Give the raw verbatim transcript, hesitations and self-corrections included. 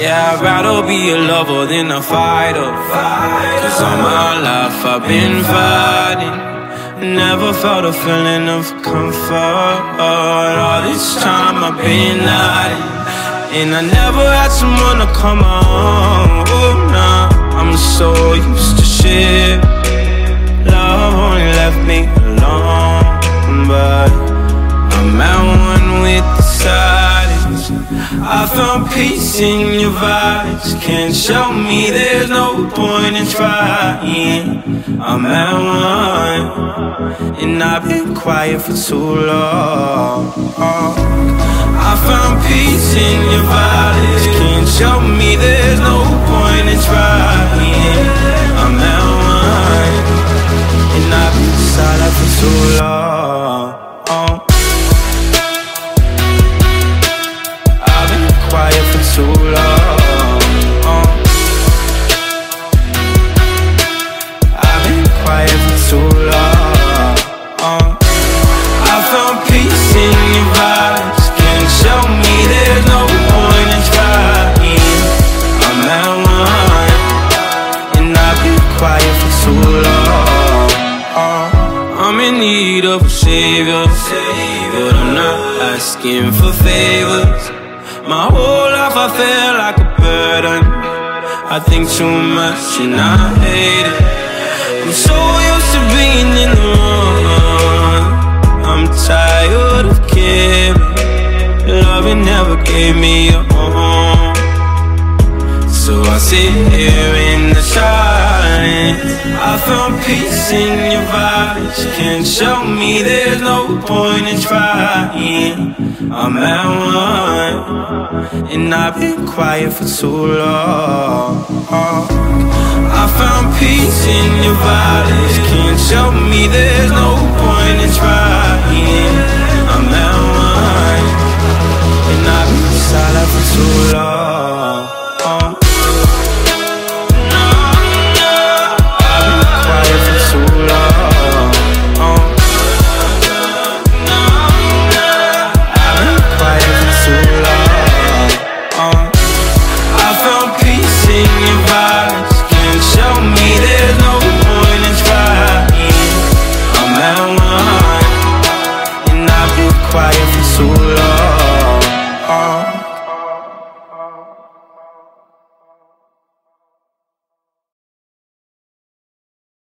Yeah, I'd rather be a lover than a fighter. Cause all my life I've been fighting. Never felt a feeling of comfort. All this time I've been hiding, and I never had someone to come on. Oh, nah, I'm so used to shit. Love only left me alone, but I'm at one with the silence. I found peace in your vibes. Can't show me there's no point in trying. I'm at one, and I've been quiet for too long. I found peace in your vibes. Can't show me there's no point in trying. I'm at one, and I've been silent for too long. I've been quiet for too long. I've been quiet for too long. I found peace in your vibes. Can't show me there's no point in trying. I'm at one, and I've been quiet for too long. I'm in need of a savior, but I'm not asking for favors. My whole life I feel like a burden. I think too much and I hate it. I'm so used to being in the wrong. I'm tired of caring. Loving never gave me a home. So I sit here in the silence. I found peace in your vibes. Can't show me there's no point in trying. I'm at one, and I've been quiet for too long. I found peace in your vibes. Can't show me there's no point in trying.